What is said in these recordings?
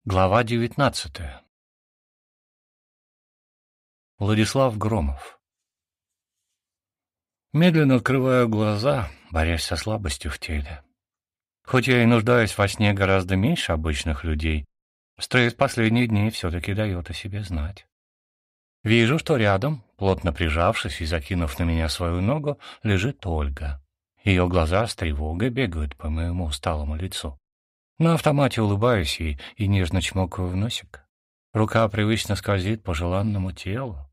Глава 19. Владислав Громов. Медленно открываю глаза, борясь со слабостью в теле. Хоть я и нуждаюсь во сне гораздо меньше обычных людей, стресс последних дней все-таки дает о себе знать. Вижу, что рядом, плотно прижавшись и закинув на меня свою ногу, лежит Ольга. Ее глаза с тревогой бегают по моему усталому лицу. На автомате улыбаюсь ей и нежно чмокаю в носик. Рука привычно скользит по желанному телу.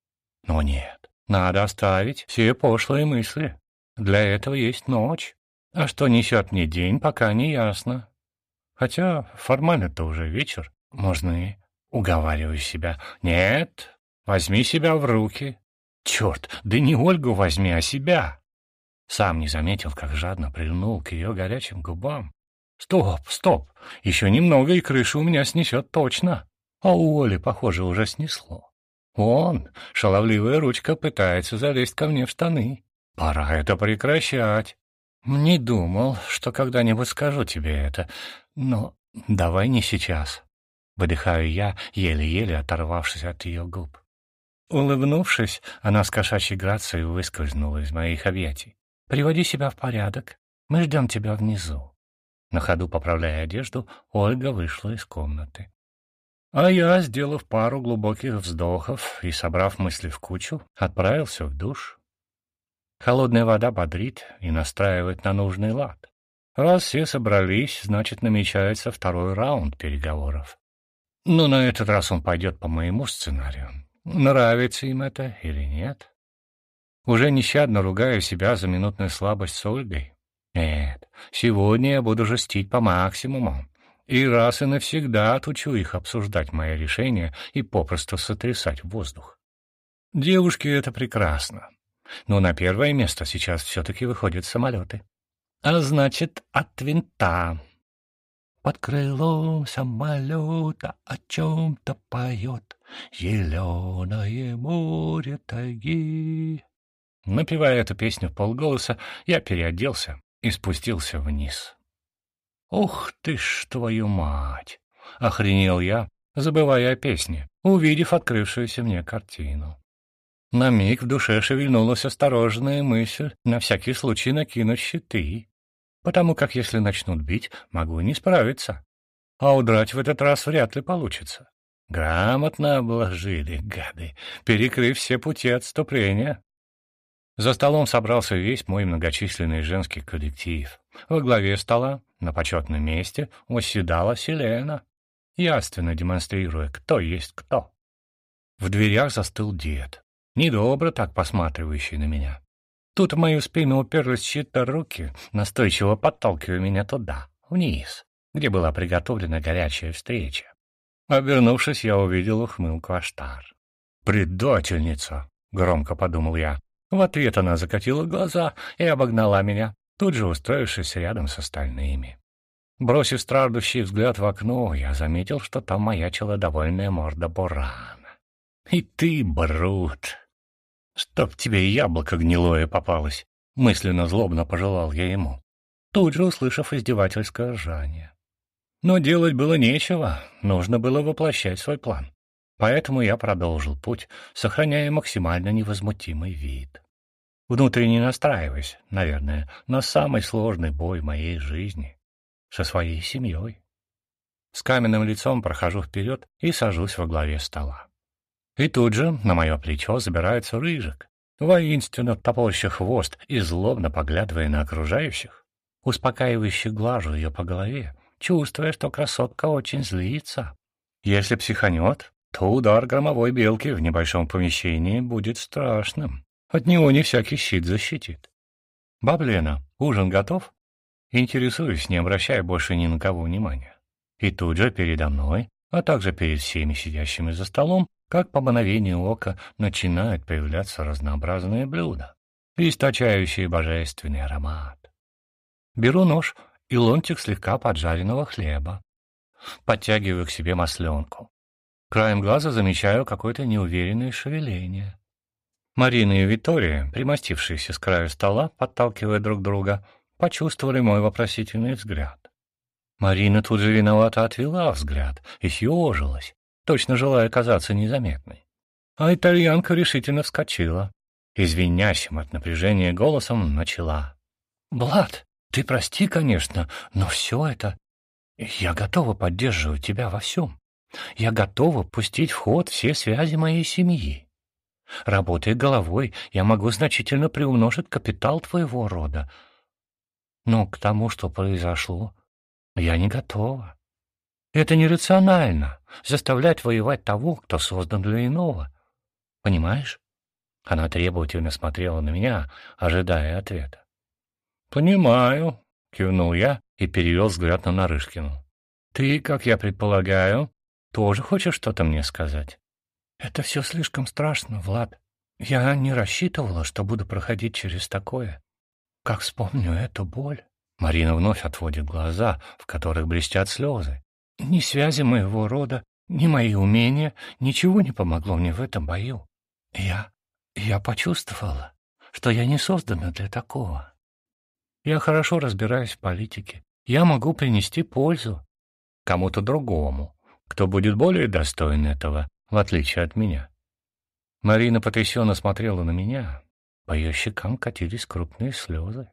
Но нет, надо оставить все пошлые мысли. Для этого есть ночь. А что несет мне день, пока не ясно. Хотя формально-то уже вечер. Можно и уговариваю себя. Нет, возьми себя в руки. Черт, да не Ольгу возьми, а себя. Сам не заметил, как жадно прильнул к ее горячим губам. Стоп, еще немного, и крышу у меня снесет точно. А у Оли, похоже, уже снесло. Вон, шаловливая ручка пытается залезть ко мне в штаны. Пора это прекращать. Не думал, что когда-нибудь скажу тебе это, но давай не сейчас. Выдыхаю я, еле-еле оторвавшись от ее губ. Улыбнувшись, она с кошачьей грацией выскользнула из моих объятий. «Приводи себя в порядок. Мы ждем тебя внизу». На ходу поправляя одежду, Ольга вышла из комнаты. А я, сделав пару глубоких вздохов и собрав мысли в кучу, отправился в душ. Холодная вода бодрит и настраивает на нужный лад. Раз все собрались, значит, намечается второй раунд переговоров. Но на этот раз он пойдет по моему сценарию. Нравится им это или нет? Уже нещадно ругаю себя за минутную слабость с Ольгой. Нет, сегодня я буду жестить по максимуму. И раз и навсегда отучу их обсуждать мои решения и попросту сотрясать воздух. Девушки — это прекрасно. Но на первое место сейчас все-таки выходят самолеты. А значит, от винта. Под крылом самолета о чем-то поет зеленое море тайги. Напевая эту песню вполголоса, я переоделся и спустился вниз. «Ух ты ж, твою мать!» — охренел я, забывая о песне, увидев открывшуюся мне картину. На миг в душе шевельнулась осторожная мысль на всякий случай накинуть щиты, потому как если начнут бить, могу не справиться, а удрать в этот раз вряд ли получится. Грамотно обложили, гады, перекрыв все пути отступления. За столом собрался весь мой многочисленный женский коллектив. Во главе стола, на почетном месте, восседала Селена, явственно демонстрируя, кто есть кто. В дверях застыл дед, недобро так посматривающий на меня. Тут в мою спину уперлись чьи-то руки, настойчиво подталкивая меня туда, вниз, где была приготовлена горячая встреча. Обернувшись, я увидел ухмылку Аштар. «Предательница!» — громко подумал я. В ответ она закатила глаза и обогнала меня, тут же устроившись рядом с остальными. Бросив страждущий взгляд в окно, я заметил, что там маячила довольная морда Бурана. «И ты, Брут! Чтоб тебе яблоко гнилое попалось!» — мысленно злобно пожелал я ему, тут же услышав издевательское ржание. Но делать было нечего, нужно было воплощать свой план. Поэтому я продолжил путь, сохраняя максимально невозмутимый вид. Внутренне настраиваясь, наверное, на самый сложный бой в моей жизни со своей семьей. С каменным лицом прохожу вперед и сажусь во главе стола. И тут же на мое плечо забирается Рыжик, воинственно топорща хвост и злобно поглядывая на окружающих. Успокаивающе глажу ее по голове, чувствуя, что красотка очень злится. Если психанет, то удар громовой белки в небольшом помещении будет страшным. От него не всякий щит защитит. «Баблена, ужин готов?» Интересуюсь, не обращая больше ни на кого внимания. И тут же передо мной, а также перед всеми сидящими за столом, как по мановению ока, начинают появляться разнообразные блюда, источающие божественный аромат. Беру нож и ломтик слегка поджаренного хлеба. Подтягиваю к себе масленку. Краем глаза замечаю какое-то неуверенное шевеление. Марина и Виктория, примостившиеся с краю стола, подталкивая друг друга, почувствовали мой вопросительный взгляд. Марина тут же виновато отвела взгляд и съежилась, точно желая казаться незаметной. А итальянка решительно вскочила и звенящим от напряжения голосом начала. «Блад, ты прости, конечно, но все это... Я готова поддерживать тебя во всем. Я готова пустить в ход все связи моей семьи. Работая головой, я могу значительно приумножить капитал твоего рода. Но к тому, что произошло, я не готова. Это нерационально — заставлять воевать того, кто создан для иного. Понимаешь?» Она требовательно смотрела на меня, ожидая ответа. «Понимаю», — кивнул я и перевел взгляд на Нарышкину. «Ты, как я предполагаю, тоже хочешь что-то мне сказать?» «Это все слишком страшно, Влад. Я не рассчитывала, что буду проходить через такое. Как вспомню эту боль...» Марина вновь отводит глаза, в которых блестят слезы. «Ни связи моего рода, ни мои умения, ничего не помогло мне в этом бою. Я почувствовала, что я не создана для такого. Я хорошо разбираюсь в политике. Я могу принести пользу кому-то другому, кто будет более достоин этого, в отличие от меня». Марина потрясенно смотрела на меня. По ее щекам катились крупные слезы.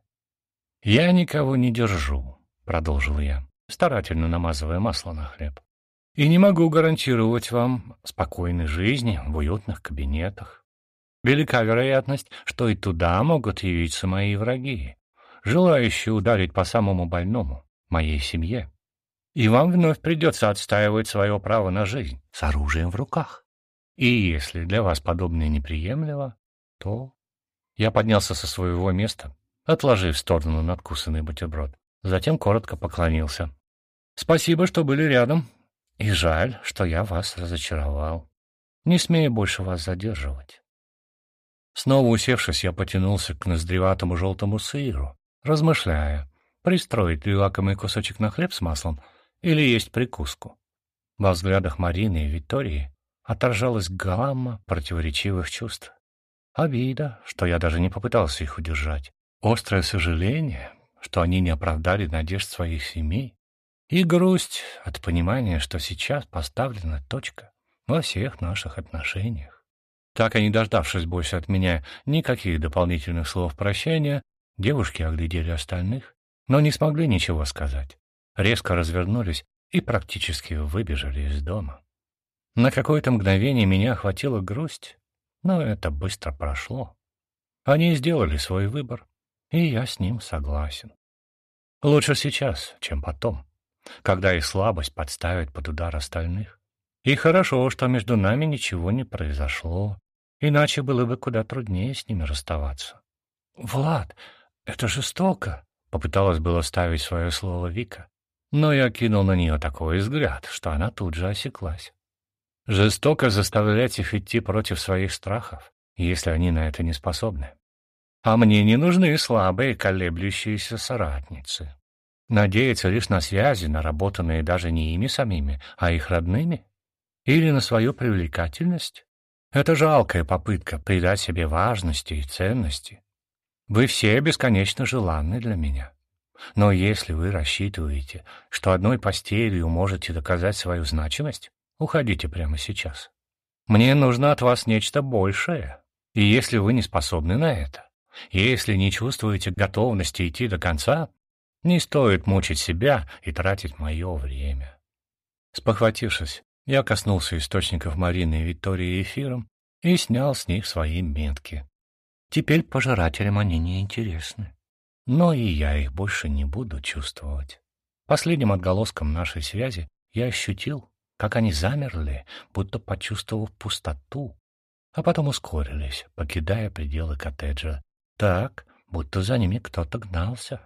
«Я никого не держу», — продолжил я, старательно намазывая масло на хлеб. «И не могу гарантировать вам спокойной жизни в уютных кабинетах. Велика вероятность, что и туда могут явиться мои враги, желающие ударить по самому больному, моей семье. И вам вновь придется отстаивать свое право на жизнь с оружием в руках. И если для вас подобное неприемлемо, то...» Я поднялся со своего места, отложив в сторону надкусанный бутерброд. Затем коротко поклонился. «Спасибо, что были рядом. И жаль, что я вас разочаровал. Не смею больше вас задерживать». Снова усевшись, я потянулся к ноздреватому желтому сыру, размышляя, пристроить ли лакомый кусочек на хлеб с маслом или есть прикуску. Во взглядах Марины и Виктории отражалась гамма противоречивых чувств. Обида, что я даже не попытался их удержать, острое сожаление, что они не оправдали надежд своих семей, и грусть от понимания, что сейчас поставлена точка во всех наших отношениях. Так и не дождавшись больше от меня никаких дополнительных слов прощания, девушки оглядели остальных, но не смогли ничего сказать. Резко развернулись и практически выбежали из дома. На какое-то мгновение меня охватила грусть, но это быстро прошло. Они сделали свой выбор, и я с ним согласен. Лучше сейчас, чем потом, когда их слабость подставит под удар остальных. И хорошо, что между нами ничего не произошло, иначе было бы куда труднее с ними расставаться. «Влад, это жестоко!» — попыталась было ставить свое слово Вика, но я кинул на нее такой взгляд, что она тут же осеклась. Жестоко заставлять их идти против своих страхов, если они на это не способны. А мне не нужны слабые, колеблющиеся соратницы. Надеяться лишь на связи, наработанные даже не ими самими, а их родными? Или на свою привлекательность? Это жалкая попытка придать себе важности и ценности. Вы все бесконечно желанны для меня. Но если вы рассчитываете, что одной постелью можете доказать свою значимость, уходите прямо сейчас. Мне нужно от вас нечто большее. И если вы не способны на это, если не чувствуете готовности идти до конца, не стоит мучить себя и тратить мое время. Спохватившись, я коснулся источников Марины и Виктории эфиром и снял с них свои метки. Теперь пожирателям они не интересны. Но и я их больше не буду чувствовать. Последним отголоском нашей связи я ощутил, как они замерли, будто почувствовав пустоту, а потом ускорились, покидая пределы коттеджа, так, будто за ними кто-то гнался.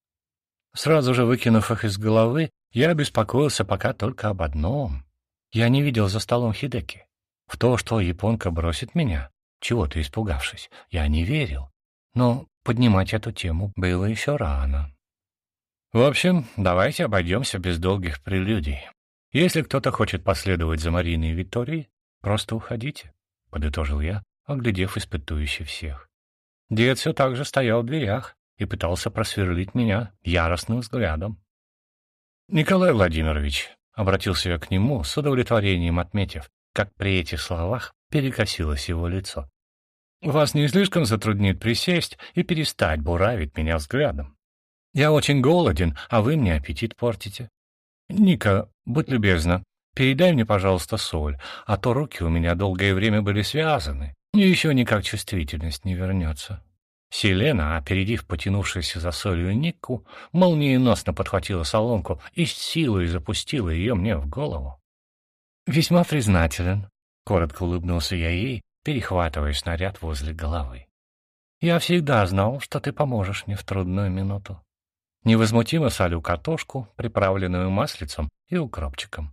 Сразу же выкинув их из головы, я беспокоился пока только об одном. Я не видел за столом Хидеки. В то, что японка бросит меня, чего-то испугавшись, я не верил. Но поднимать эту тему было еще рано. В общем, давайте обойдемся без долгих прелюдий. Если кто-то хочет последовать за Мариной и Викторией, просто уходите, — подытожил я, оглядев испытующе всех. Дед все так же стоял в дверях и пытался просверлить меня яростным взглядом. «Николай Владимирович», — обратился я к нему, с удовлетворением отметив, как при этих словах перекосилось его лицо. «Вас не слишком затруднит присесть и перестать буравить меня взглядом? Я очень голоден, а вы мне аппетит портите. Ника, будь любезна, передай мне, пожалуйста, соль, а то руки у меня долгое время были связаны, и еще никак чувствительность не вернется». Селена, опередив потянувшуюся за солью Нику, молниеносно подхватила солонку и с силой запустила ее мне в голову. «Весьма признателен», — коротко улыбнулся я ей, перехватывая снаряд возле головы. «Я всегда знал, что ты поможешь мне в трудную минуту». Невозмутимо солю картошку, приправленную маслицем и укропчиком.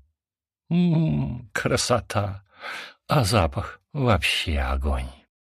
Красота! А запах вообще огонь.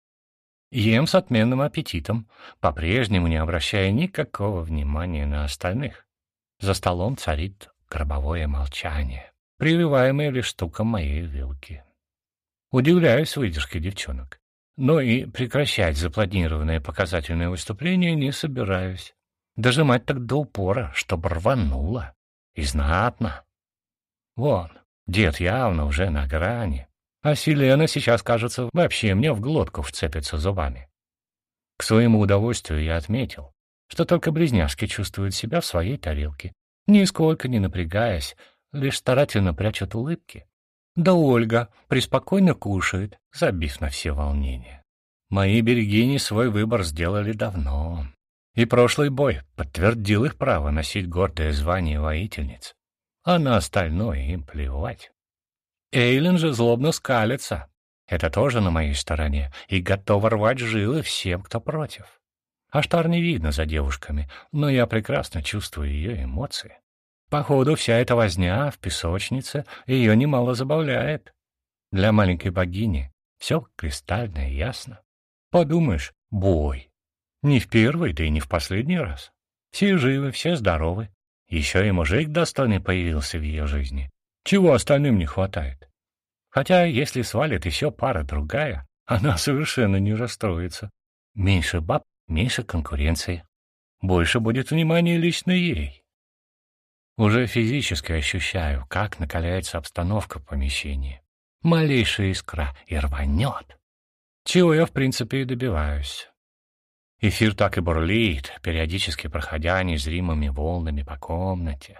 Ем с отменным аппетитом, по-прежнему не обращая никакого внимания на остальных. За столом царит гробовое молчание, прерываемое лишь стуком моей вилки. Удивляюсь выдержке девчонок, но и прекращать запланированное показательное выступление не собираюсь. Дожимать так до упора, чтобы рвануло. И знатно. Вон, дед явно уже на грани. А Селена сейчас, кажется, вообще мне в глотку вцепится зубами. К своему удовольствию я отметил, что только близняшки чувствуют себя в своей тарелке, нисколько не напрягаясь, лишь старательно прячут улыбки. Да Ольга преспокойно кушает, забив на все волнения. Мои берегини свой выбор сделали давно, и прошлый бой подтвердил их право носить гордое звание воительниц, а на остальное им плевать. Эйлин же злобно скалится. Это тоже на моей стороне и готова рвать жилы всем, кто против. Аштар не видно за девушками, но я прекрасно чувствую ее эмоции. Походу, вся эта возня в песочнице ее немало забавляет. Для маленькой богини все кристально ясно. Подумаешь, бой. Не в первый, да и не в последний раз. Все живы, все здоровы. Еще и мужик достойный появился в ее жизни. Чего остальным не хватает? Хотя, если свалит еще пара другая, она совершенно не расстроится. Меньше баб, меньше конкуренции. Больше будет внимания лично ей. Уже физически ощущаю, как накаляется обстановка в помещении. Малейшая искра и рванет. Чего я, в принципе, и добиваюсь. Эфир так и бурлит, периодически проходя незримыми волнами по комнате.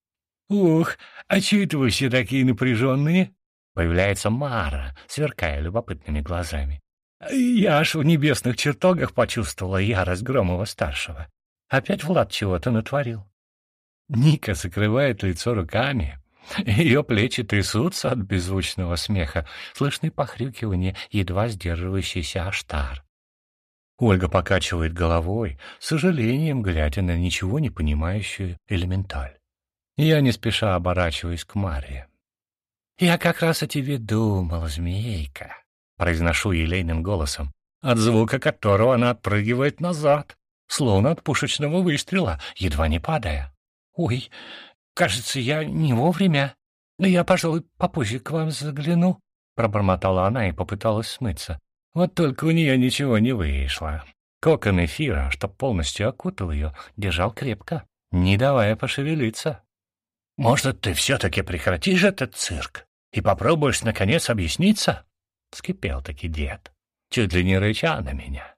«Ух, а чего это вы все такие напряженные?» Появляется Мара, сверкая любопытными глазами. «Я аж в небесных чертогах почувствовала ярость Громова-старшего. Опять Влад чего-то натворил». Ника закрывает лицо руками. Ее плечи трясутся от беззвучного смеха, слышны похрюкивания, едва сдерживающийся Аштар. Ольга покачивает головой, с сожалением глядя на ничего не понимающую элементаль. Я не спеша оборачиваюсь к Маре. «Я как раз о тебе думал, змейка», — произношу елейным голосом, от звука которого она отпрыгивает назад, словно от пушечного выстрела, едва не падая. «Ой, кажется, я не вовремя. Я, пожалуй, попозже к вам загляну», — пробормотала она и попыталась смыться. Вот только у нее ничего не вышло. Кокон эфира, что полностью окутал ее, держал крепко, не давая пошевелиться. «Может, ты все-таки прекратишь этот цирк и попробуешь, наконец, объясниться?» — вскипел-таки дед, чуть ли не рыча на меня.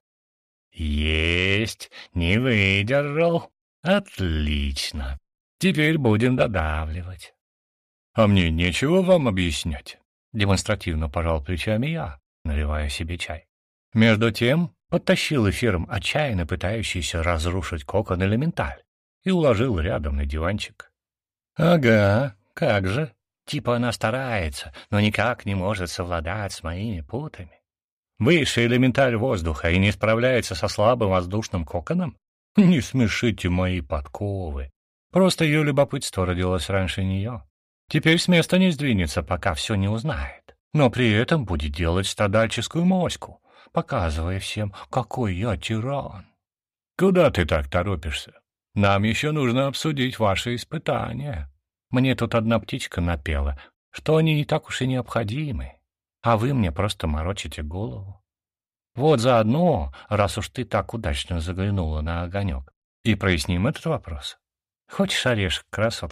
«Есть, не выдержал. Отлично. Теперь будем додавливать». «А мне нечего вам объяснять», — демонстративно пожал плечами я, наливая себе чай. Между тем подтащил эфиром отчаянно пытающийся разрушить кокон элементаль и уложил рядом на диванчик. «Ага, как же. Типа она старается, но никак не может совладать с моими путами. Высший элементаль воздуха и не справляется со слабым воздушным коконом? Не смешите мои подковы. Просто ее любопытство родилось раньше нее. Теперь с места не сдвинется, пока все не узнает. Но при этом будет делать страдальческую моську, показывая всем, какой я тиран. Куда ты так торопишься? Нам еще нужно обсудить ваши испытания. Мне тут одна птичка напела, что они не так уж и необходимы, а вы мне просто морочите голову. Вот заодно, раз уж ты так удачно заглянула на огонек, и проясним этот вопрос. Хочешь орешек, красотка?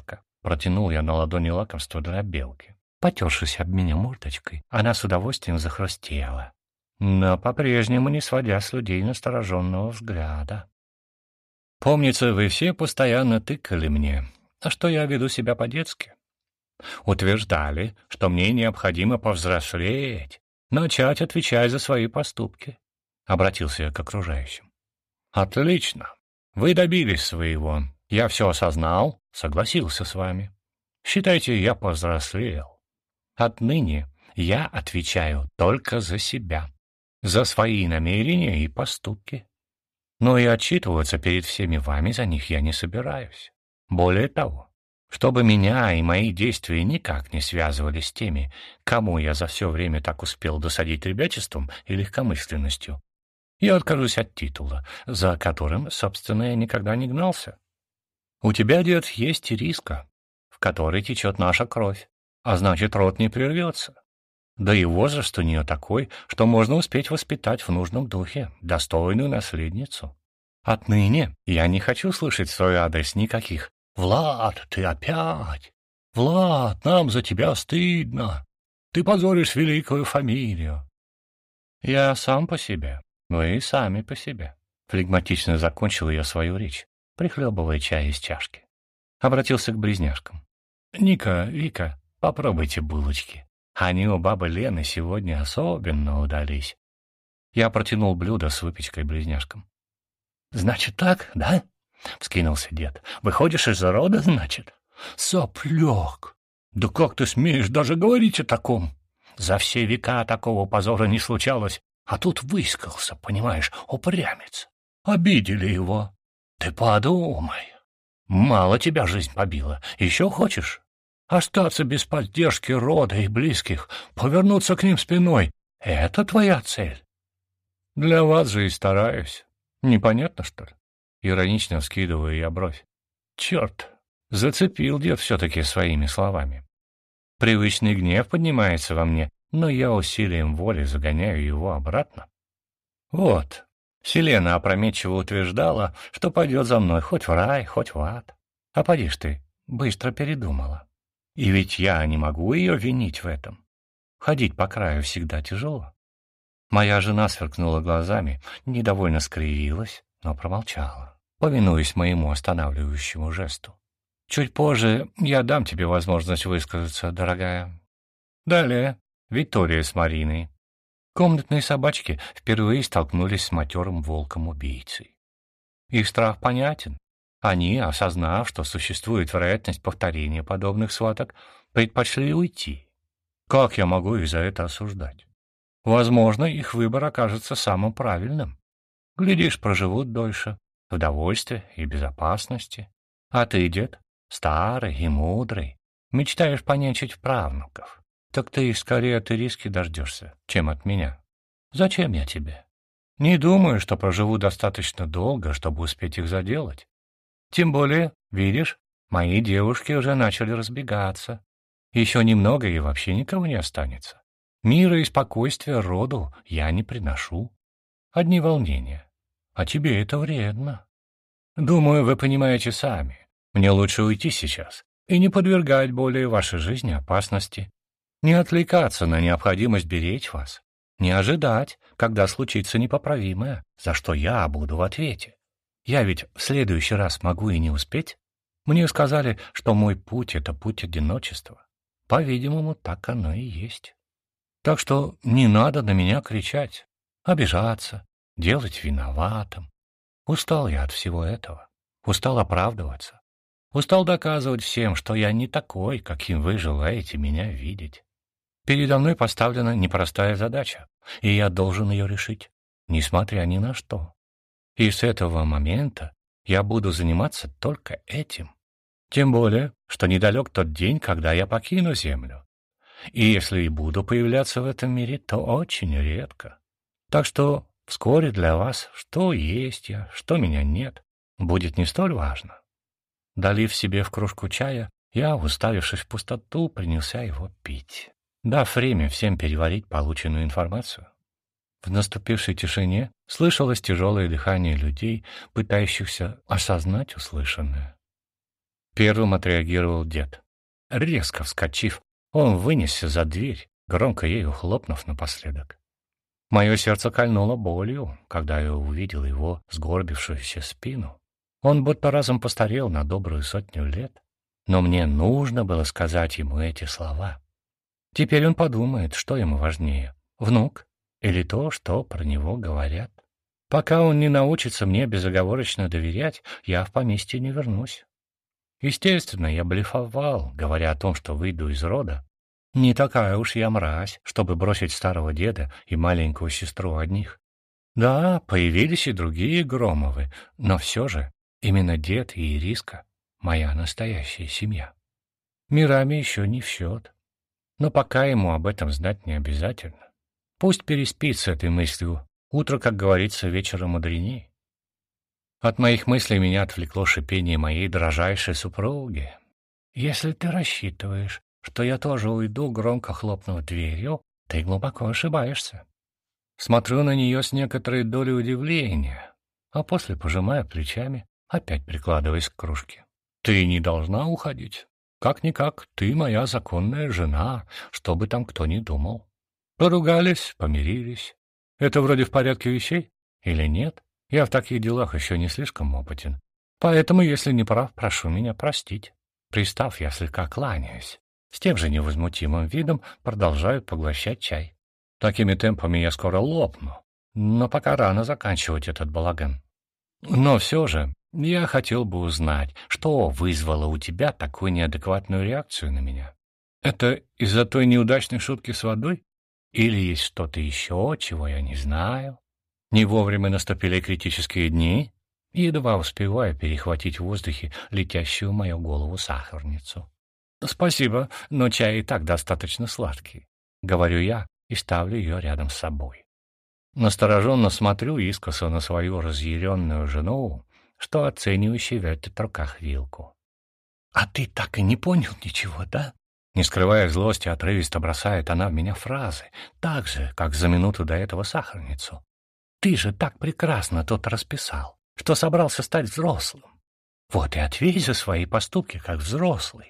Протянул я на ладони лакомство для белки. Потершись об меня мордочкой, она с удовольствием захрустела, но по-прежнему не сводя с людей настороженного взгляда. «Помнится, вы все постоянно тыкали мне, что я веду себя по-детски. Утверждали, что мне необходимо повзрослеть, начать отвечать за свои поступки». Обратился я к окружающим. «Отлично. Вы добились своего. Я все осознал, согласился с вами. Считайте, я повзрослел. Отныне я отвечаю только за себя, за свои намерения и поступки. Но и отчитываться перед всеми вами за них я не собираюсь. Более того, чтобы меня и мои действия никак не связывались с теми, кому я за все время так успел досадить ребячеством и легкомысленностью, я откажусь от титула, за которым, собственно, я никогда не гнался. У тебя, дед, есть риска, в которой течет наша кровь, а значит, род не прервется. Да и возраст у нее такой, что можно успеть воспитать в нужном духе достойную наследницу. Отныне я не хочу слышать в свой адрес никаких «Влад, ты опять! Влад, нам за тебя стыдно! Ты позоришь великую фамилию!» Я сам по себе, вы и сами по себе. Флегматично закончил я свою речь, прихлебывая чай из чашки. Обратился к близняшкам. «Ника, Вика, попробуйте булочки. Они у бабы Лены сегодня особенно удались». Я протянул блюдо с выпечкой близняшкам. «Значит так, да?» — вскинулся дед. «Выходишь из рода, значит?» «Сопляк! Да как ты смеешь даже говорить о таком? За все века такого позора не случалось, а тут выискался, понимаешь, упрямец. Обидели его. Ты подумай. Мало тебя жизнь побила. Еще хочешь? Остаться без поддержки рода и близких, повернуться к ним спиной — это твоя цель?» «Для вас же и стараюсь. Непонятно, что ли?» Иронично вскидываю я бровь. «Черт, зацепил дед все-таки своими словами. Привычный гнев поднимается во мне, но я усилием воли загоняю его обратно. Вот, Селена опрометчиво утверждала, что пойдет за мной хоть в рай, хоть в ад. А поди ж ты, быстро передумала. И ведь я не могу ее винить в этом. Ходить по краю всегда тяжело». Моя жена сверкнула глазами, недовольно скривилась, но промолчала, повинуясь моему останавливающему жесту. «Чуть позже я дам тебе возможность высказаться, дорогая». Далее Виктория с Мариной. Комнатные собачки впервые столкнулись с матерым волком-убийцей. Их страх понятен. Они, осознав, что существует вероятность повторения подобных схваток, предпочли уйти. Как я могу их за это осуждать? Возможно, их выбор окажется самым правильным. Глядишь, проживут дольше, в довольстве и безопасности. А ты, дед, старый и мудрый, мечтаешь понянчить правнуков. Так ты скорее от Ириски дождешься, чем от меня. Зачем я тебе? Не думаю, что проживу достаточно долго, чтобы успеть их заделать. Тем более, видишь, мои девушки уже начали разбегаться. Еще немного, и вообще никого не останется. Мира и спокойствия роду я не приношу. Одни волнения. А тебе это вредно. Думаю, вы понимаете сами. Мне лучше уйти сейчас и не подвергать более вашей жизни опасности. Не отвлекаться на необходимость беречь вас. Не ожидать, когда случится непоправимое, за что я буду в ответе. Я ведь в следующий раз могу и не успеть. Мне сказали, что мой путь — это путь одиночества. По-видимому, так оно и есть. Так что не надо на меня кричать, обижаться, делать виноватым. Устал я от всего этого. Устал оправдываться. Устал доказывать всем, что я не такой, каким вы желаете меня видеть. Передо мной поставлена непростая задача, и я должен ее решить, несмотря ни на что. И с этого момента я буду заниматься только этим. Тем более, что недалек тот день, когда я покину Землю. И если и буду появляться в этом мире, то очень редко. Так что вскоре для вас, что есть я, что меня нет, будет не столь важно. Долив себе в кружку чая, я, уставившись в пустоту, принялся его пить, дав время всем переварить полученную информацию. В наступившей тишине слышалось тяжелое дыхание людей, пытающихся осознать услышанное. Первым отреагировал дед. Резко вскочив, он вынесся за дверь, громко ею хлопнув напоследок. Мое сердце кольнуло болью, когда я увидел его сгорбившуюся спину. Он будто разом постарел на добрую 100 лет. Но мне нужно было сказать ему эти слова. Теперь он подумает, что ему важнее — внук или то, что про него говорят. Пока он не научится мне безоговорочно доверять, я в поместье не вернусь. Естественно, я блефовал, говоря о том, что выйду из рода. Не такая уж я мразь, чтобы бросить старого деда и маленькую сестру одних. Да, появились и другие Громовы, но все же именно дед и Ириска — моя настоящая семья. Мирами еще не в счет. Но пока ему об этом знать не обязательно. Пусть переспит с этой мыслью. Утро, как говорится, вечером мудреней. От моих мыслей меня отвлекло шипение моей дрожайшей супруги. «Если ты рассчитываешь, что я тоже уйду, громко хлопнув дверью, ты глубоко ошибаешься». Смотрю на нее с некоторой долей удивления, а после пожимаю плечами, опять прикладываясь к кружке. «Ты не должна уходить. Как-никак, ты моя законная жена, что бы там кто ни думал. Поругались, помирились. Это вроде в порядке вещей? Или нет? Я в таких делах еще не слишком опытен. Поэтому, если не прав, прошу меня простить». Пристав, я слегка кланяюсь. С тем же невозмутимым видом продолжаю поглощать чай. Такими темпами я скоро лопну, но пока рано заканчивать этот балаган. Но все же я хотел бы узнать, что вызвало у тебя такую неадекватную реакцию на меня. Это из-за той неудачной шутки с водой? Или есть что-то еще, чего я не знаю? Не вовремя наступили критические дни, и едва успеваю перехватить в воздухе летящую в мою голову сахарницу. «Спасибо, но чай и так достаточно сладкий», — говорю я и ставлю ее рядом с собой. Настороженно смотрю искоса на свою разъяренную жену, что оценивающе вертит в руках вилку. «А ты так и не понял ничего, да?» Не скрывая злости, отрывисто бросает она в меня фразы, так же, как за минуту до этого сахарницу. «Ты же так прекрасно тут расписал, что собрался стать взрослым. Вот и ответь за свои поступки, как взрослый».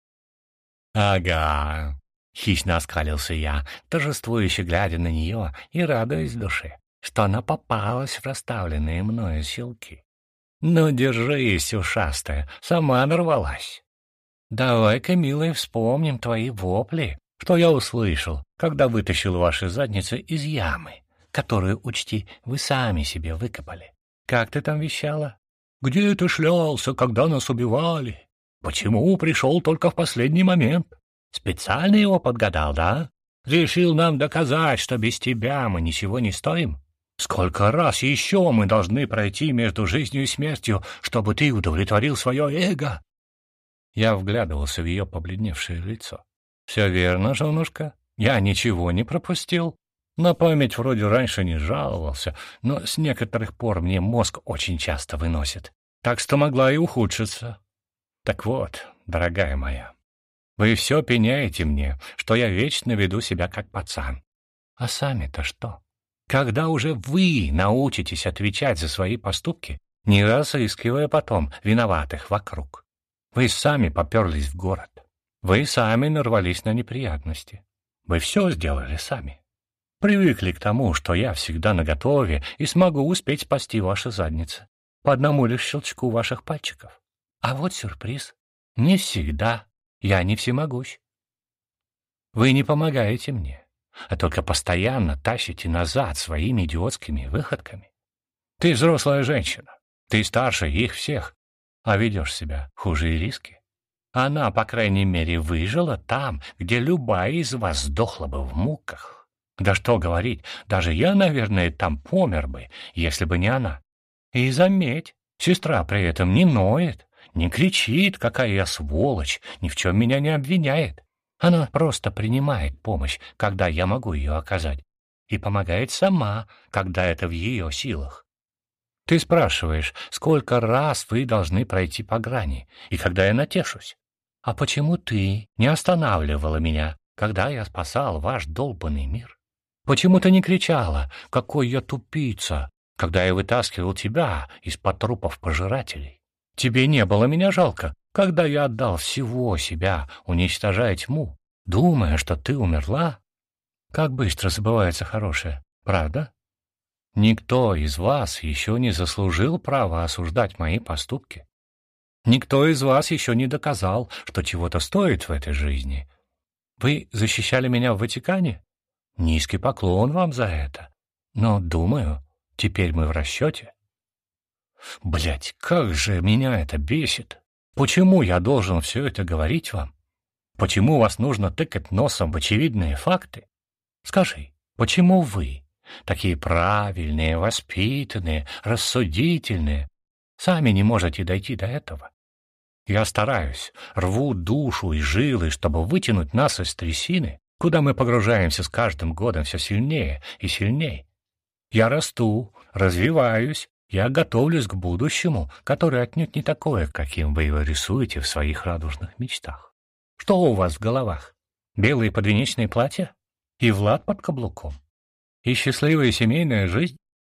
«Ага», — хищно оскалился я, торжествующе глядя на нее и радуясь в душе, что она попалась в расставленные мною силки. «Ну, держись, ушастая, сама нарвалась. Давай-ка, милая, вспомним твои вопли, что я услышал, когда вытащил ваши задницы из ямы, которую, учти, вы сами себе выкопали. Как ты там вещала? Где ты шлялся, когда нас убивали? Почему пришел только в последний момент? Специально его подгадал, да? Решил нам доказать, что без тебя мы ничего не стоим? Сколько раз еще мы должны пройти между жизнью и смертью, чтобы ты удовлетворил свое эго?» Я вглядывался в ее побледневшее лицо. «Все верно, женушка, я ничего не пропустил. На память вроде раньше не жаловался, но с некоторых пор мне мозг очень часто выносит, так что могла и ухудшиться. Так вот, дорогая моя, вы все пеняете мне, что я вечно веду себя как пацан. А сами-то что? Когда уже вы научитесь отвечать за свои поступки, не разыскивая потом виноватых вокруг? Вы сами поперлись в город. Вы сами нарвались на неприятности. Вы все сделали сами. Привыкли к тому, что я всегда наготове и смогу успеть спасти ваши задницы по одному лишь щелчку ваших пальчиков. А вот сюрприз. Не всегда. Я не всемогущ. Вы не помогаете мне, а только постоянно тащите назад своими идиотскими выходками. Ты взрослая женщина. Ты старше их всех, а ведешь себя хуже Ириски. Она, по крайней мере, выжила там, где любая из вас сдохла бы в муках. Да что говорить, даже я, наверное, там помер бы, если бы не она. И заметь, сестра при этом не ноет, не кричит, какая я сволочь, ни в чем меня не обвиняет. Она просто принимает помощь, когда я могу ее оказать, и помогает сама, когда это в ее силах. Ты спрашиваешь, сколько раз вы должны пройти по грани, и когда я натешусь? А почему ты не останавливала меня, когда я спасал ваш долбанный мир? Почему ты не кричала, какой я тупица, когда я вытаскивал тебя из-под трупов пожирателей? Тебе не было меня жалко, Когда я отдал всего себя, уничтожая тьму, думая, что ты умерла? Как быстро забывается хорошее, правда? Никто из вас еще не заслужил права осуждать мои поступки. Никто из вас еще не доказал, что чего-то стоит в этой жизни. Вы защищали меня в Ватикане? Низкий поклон вам за это. Но, думаю, теперь мы в расчете. Блядь, как же меня это бесит! Почему я должен все это говорить вам? Почему вас нужно тыкать носом в очевидные факты? Скажи, почему вы, такие правильные, воспитанные, рассудительные, сами не можете дойти до этого? Я стараюсь, рву душу и жилы, чтобы вытянуть нас из трясины, куда мы погружаемся с каждым годом все сильнее и сильнее. Я расту, развиваюсь, я готовлюсь к будущему, которое отнюдь не такое, каким вы его рисуете в своих радужных мечтах. Что у вас в головах? Белые подвенечные платья? И Влад под каблуком? И счастливая семейная жизнь?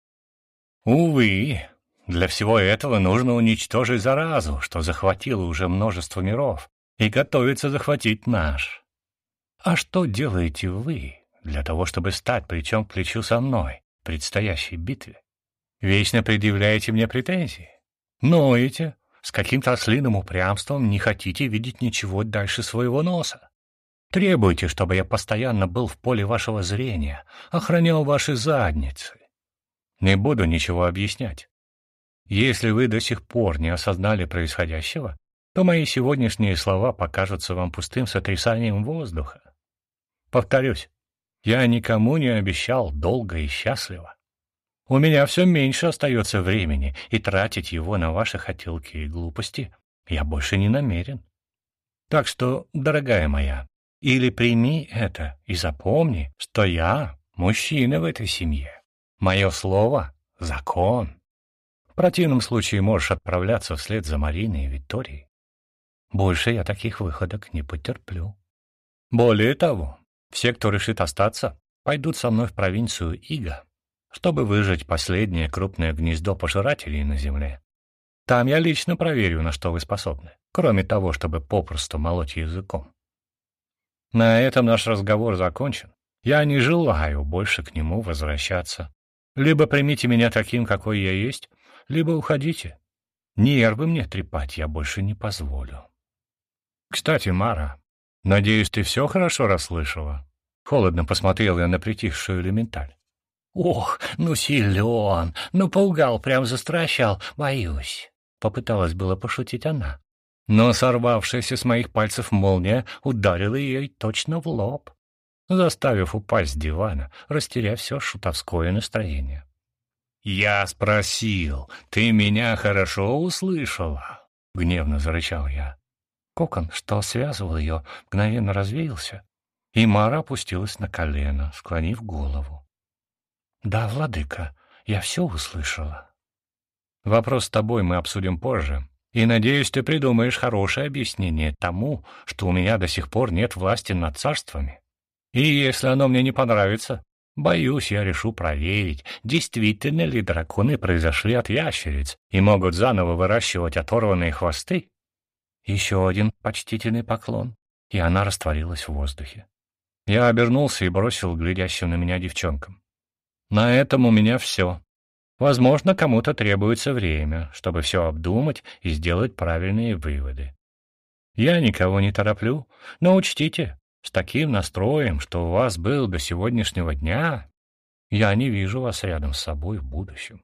Увы, для всего этого нужно уничтожить заразу, что захватила уже множество миров, и готовится захватить наш. А что делаете вы для того, чтобы стать плечом к плечу со мной в предстоящей битве? Вечно предъявляете мне претензии. Ноете, с каким-то ослиным упрямством не хотите видеть ничего дальше своего носа. Требуете, чтобы я постоянно был в поле вашего зрения, охранял ваши задницы. Не буду ничего объяснять. Если вы до сих пор не осознали происходящего, то мои сегодняшние слова покажутся вам пустым сотрясанием воздуха. Повторюсь, я никому не обещал долго и счастливо. У меня все меньше остается времени, и тратить его на ваши хотелки и глупости я больше не намерен. Так что, дорогая моя, или прими это и запомни, что я мужчина в этой семье. Мое слово — закон. В противном случае можешь отправляться вслед за Мариной и Викторией. Больше я таких выходок не потерплю. Более того, все, кто решит остаться, пойдут со мной в провинцию Ига, чтобы выжать последнее крупное гнездо пожирателей на земле. Там я лично проверю, на что вы способны, кроме того, чтобы попросту молоть языком. На этом наш разговор закончен. Я не желаю больше к нему возвращаться. Либо примите меня таким, какой я есть, либо уходите. Нервы мне трепать я больше не позволю. Кстати, Мара, надеюсь, ты все хорошо расслышала? Холодно посмотрел я на притихшую элементаль. «Ох, ну силен, ну поугал, прям застращал, боюсь», — попыталась было пошутить она. Но сорвавшаяся с моих пальцев молния ударила ее точно в лоб, заставив упасть с дивана, растеряв все шутовское настроение. «Я спросил, ты меня хорошо услышала?» — гневно зарычал я. Кокон, что связывал ее, мгновенно развеялся, и Мара опустилась на колено, склонив голову. «Да, владыка, я все услышала». «Вопрос с тобой мы обсудим позже, и, надеюсь, ты придумаешь хорошее объяснение тому, что у меня до сих пор нет власти над царствами. И если оно мне не понравится, боюсь, я решу проверить, действительно ли драконы произошли от ящериц и могут заново выращивать оторванные хвосты». Еще один почтительный поклон, и она растворилась в воздухе. Я обернулся и бросил глядящим на меня девчонкам. На этом у меня все. Возможно, кому-то требуется время, чтобы все обдумать и сделать правильные выводы. Я никого не тороплю, но учтите, с таким настроем, что у вас был до сегодняшнего дня, я не вижу вас рядом с собой в будущем.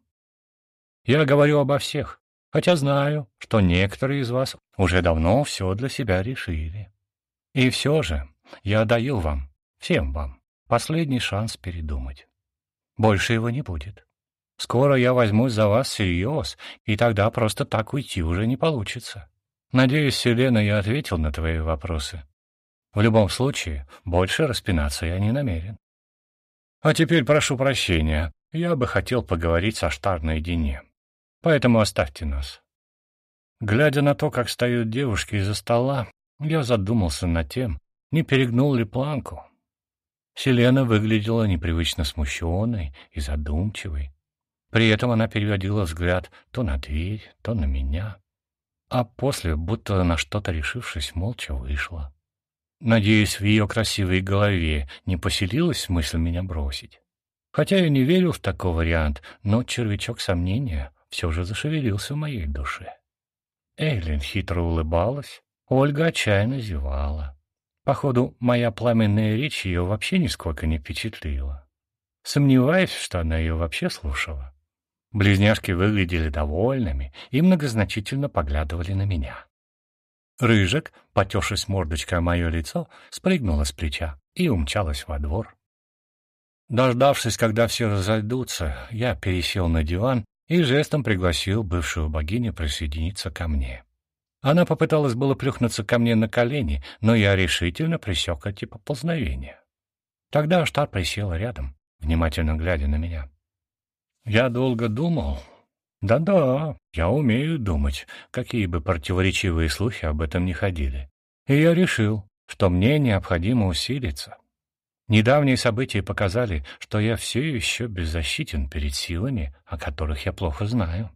Я говорю обо всех, хотя знаю, что некоторые из вас уже давно все для себя решили. И все же я даю вам, всем вам, последний шанс передумать. Больше его не будет. Скоро я возьмусь за вас всерьез, и тогда просто так уйти уже не получится. Надеюсь, Селена, я ответил на твои вопросы. В любом случае, больше распинаться я не намерен. А теперь прошу прощения, я бы хотел поговорить со Штар наедине. Поэтому оставьте нас. Глядя на то, как встают девушки из-за стола, я задумался над тем, не перегнул ли планку. Селена выглядела непривычно смущенной и задумчивой. При этом она переводила взгляд то на дверь, то на меня. а после, будто на что-то решившись, молча вышла. Надеюсь, в ее красивой голове не поселилась мысль меня бросить. Хотя я не верил в такой вариант, но червячок сомнения все же зашевелился в моей душе. Эйлин хитро улыбалась, Ольга отчаянно зевала. Походу, моя пламенная речь ее вообще нисколько не впечатлила. Сомневаюсь, что она ее вообще слушала. Близняшки выглядели довольными и многозначительно поглядывали на меня. Рыжик, потершись мордочкой о мое лицо, спрыгнула с плеча и умчалась во двор. Дождавшись, когда все разойдутся, я пересел на диван и жестом пригласил бывшую богиню присоединиться ко мне. Она попыталась было плюхнуться ко мне на колени, но я решительно пресек эти поползновения. Тогда Аштар присела рядом, внимательно глядя на меня. Я долго думал. Да-да, я умею думать, какие бы противоречивые слухи об этом ни ходили. И я решил, что мне необходимо усилиться. Недавние события показали, что я все еще беззащитен перед силами, о которых я плохо знаю.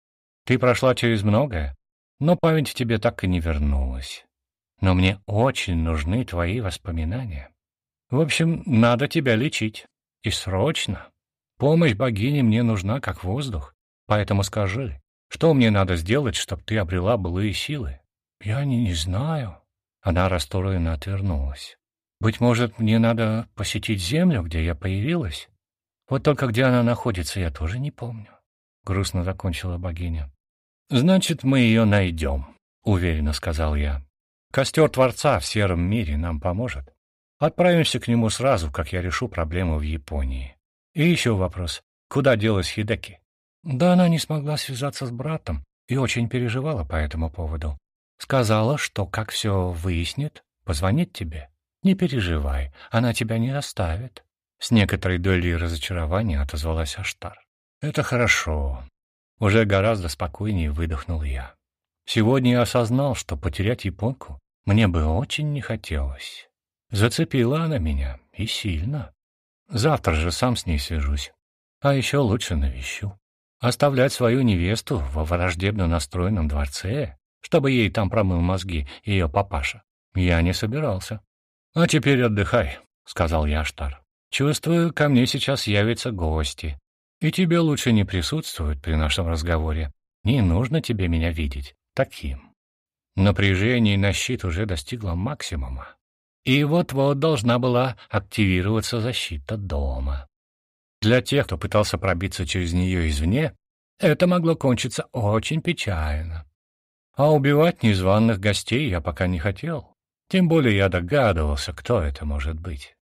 Ты прошла через многое, но память в тебе так и не вернулась. Но мне очень нужны твои воспоминания. В общем, надо тебя лечить. И срочно. Помощь богини мне нужна, как воздух. Поэтому скажи, что мне надо сделать, чтобы ты обрела былые силы? Я не знаю. Она расстроенно отвернулась. Быть может, мне надо посетить землю, где я появилась? Вот только где она находится, я тоже не помню. Грустно закончила богиня. Значит, мы ее найдем, уверенно сказал я. Костер Творца в сером мире нам поможет. Отправимся к нему сразу, как я решу проблему в Японии. И еще вопрос. Куда делась Хидэки? Да она не смогла связаться с братом и очень переживала по этому поводу. Сказала, что как все выяснит, позвонит тебе. Не переживай, она тебя не оставит. С некоторой долей разочарования отозвалась Аштар. Это хорошо. Уже гораздо спокойнее выдохнул я. Сегодня я осознал, что потерять японку мне бы очень не хотелось. Зацепила она меня, и сильно. Завтра же сам с ней свяжусь. А еще лучше навещу. Оставлять свою невесту во враждебно настроенном дворце, чтобы ей там промыл мозги ее папаша, я не собирался. — А теперь отдыхай, — сказал я Аштар. — Чувствую, ко мне сейчас явятся гости. И тебе лучше не присутствовать при нашем разговоре. Не нужно тебе меня видеть таким. Напряжение на щит уже достигло максимума. И вот-вот должна была активироваться защита дома. Для тех, кто пытался пробиться через нее извне, это могло кончиться очень печально. А убивать незваных гостей я пока не хотел. Тем более я догадывался, кто это может быть.